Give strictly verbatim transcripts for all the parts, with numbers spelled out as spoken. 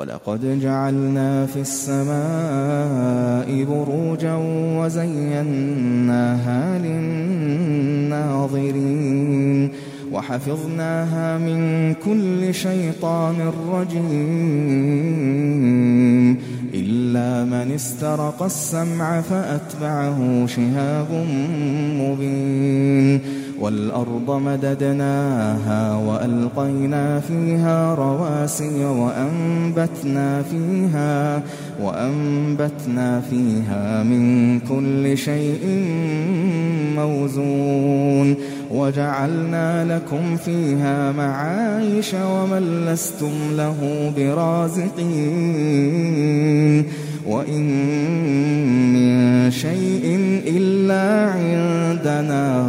ولقد جعلنا في السماء بروجا وزيناها للناظرين وحفظناها من كل شيطان رجيم إلا من استرق السمع فأتبعه شهاب مبين والأرض مددناها وألقينا فيها رواسي وأنبتنا فيها وأنبتنا فيها من كل شيء موزون وجعلنا لكم فيها معايش ومن لستم له برازقين وإن من شيء إلا عندنا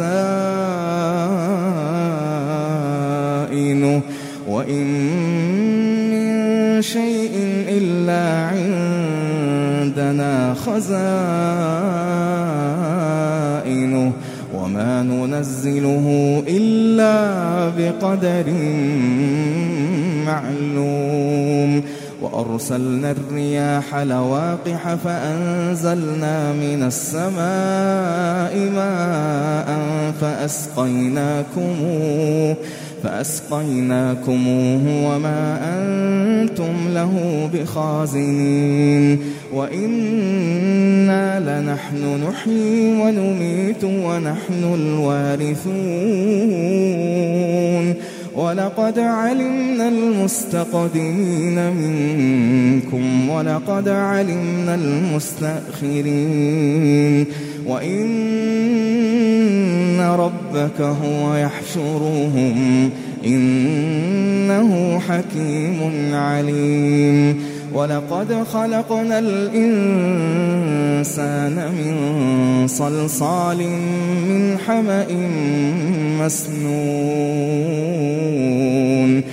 خزائنه وإن من شيء إلا عندنا خزائنه وما ننزله إلا بقدر معلوم وأرسلنا الرياح لواقح فأنزلنا من السماء ماء فأسقيناكموه فأسقيناكموه وما أنتم له بخازنين وإنا لنحن نحيي ونميت ونحن الوارثون ولقد علمنا المستقدمين منكم ولقد علمنا المستأخرين وإن ربك هو يحشرهم إنه حكيم عليم ولقد خلقنا الإنسان من صلصال من حمأ مسنون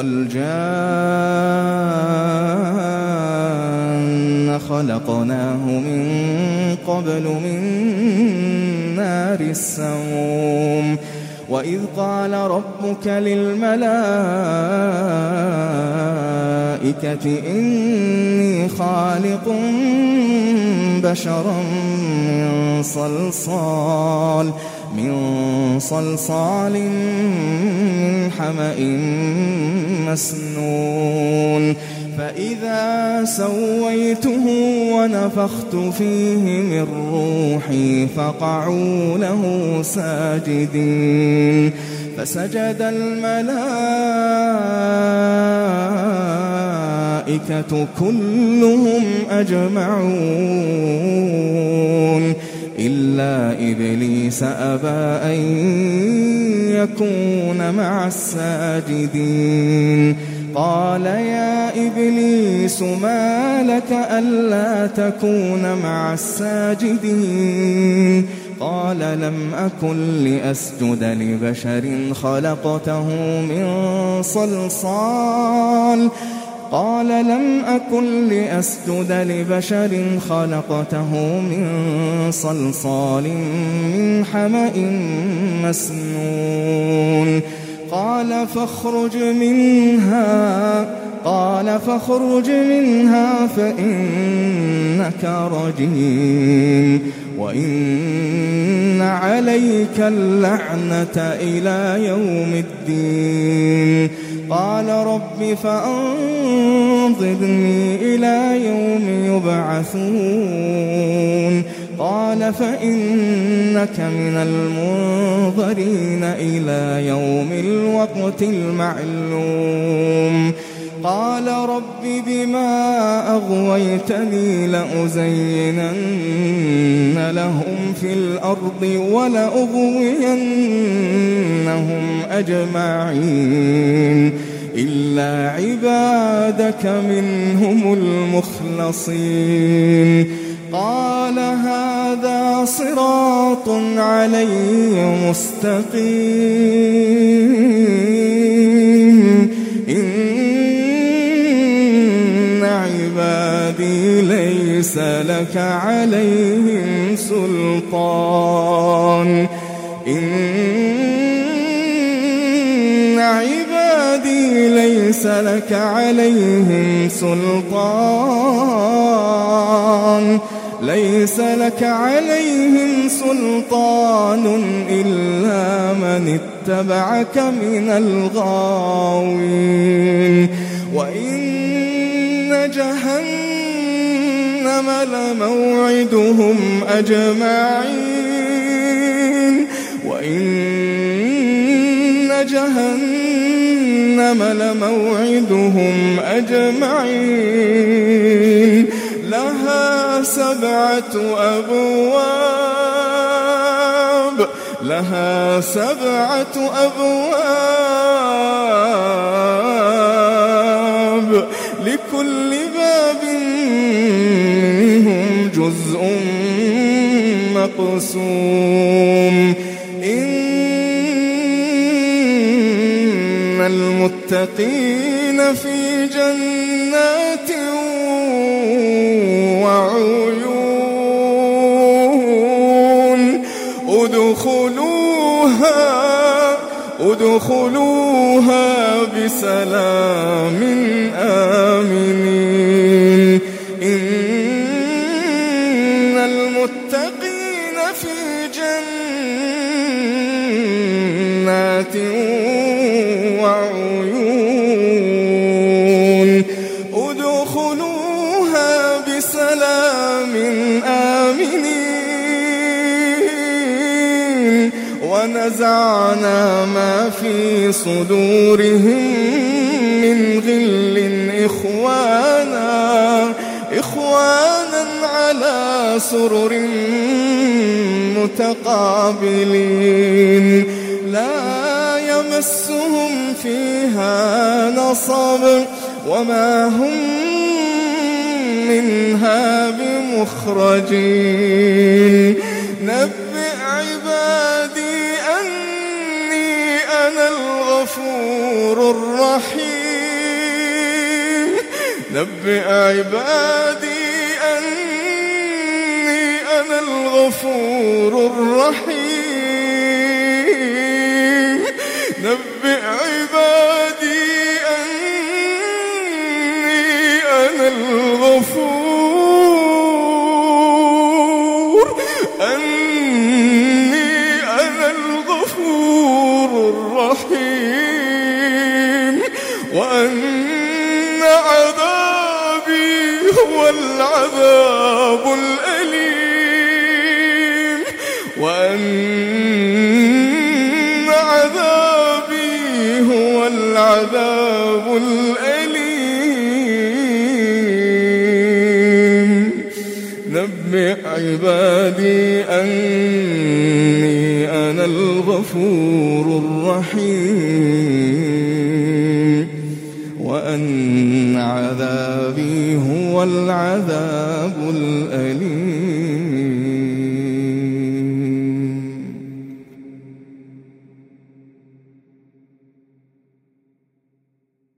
والجان خلقناه من قبل من نار السموم وإذ قال ربك للملائكة إني خالق بشرا من صلصال من صلصال من حمأ مسنون فإذا سويته ونفخت فيه من روحي فقعوا له ساجدين فسجد الملائكة كلهم أجمعون إلا إبليس أبى أن يكون مع الساجدين قال يا إبليس ما لك ألا تكون مع الساجدين قال لم أكن لأسجد لبشر خلقته من صلصال قال لم أكن لأسجد لبشر خلقته من صلصال من حمأ مسنون قال فاخرج منها قال فاخرج منها فإنك رجيم وإن عليك اللعنة إلى يوم الدين قال رب فأنظرني إلى يوم يبعثون قال فإنك من المنظرين إلى يوم الوقت المعلوم قال رب بما أغويتني لأزينن لهم في الأرض ولأغوينهم أجمعين إلا عبادك منهم المخلصين قال هذا صراط علي مستقيم إن عبادي ليس لك عليهم سلطان إن عبادي ليس ليس لك عليهم سلطان ليس لك عليهم سلطان إلا من اتبعك من الغاوين وإن جهنم لموعدهم أجمعين وإن جهنم لموعدهم أجمعين لها سبعة أبواب لها سبعة أبواب لكل باب منهم جزء مقسوم إن المتقين في جنات وعيون ادخلوها ادخلوها بسلام آمنين إن المتقين في جنات وعيون ادخلوها بسلام آمنين ونزعنا ما في صدورهم من غل إخوانا إخوانا على سرر متقابلين لا يمسهم فيها نصب وما هم منها بمخرجين نبئ عبادي أني أنا الغفور الرحيم نبئ عبادي أني أنا الغفور الرحيم نبئ عبادي أني أنا الغفور أني أنا الغفور الرحيم وأن عذابي هو العذاب الأليم وأن عذابي هو العذاب الأليم نبئ عبادي أني أنا الغفور الرحيم وأن عذابي هو العذاب الأليم.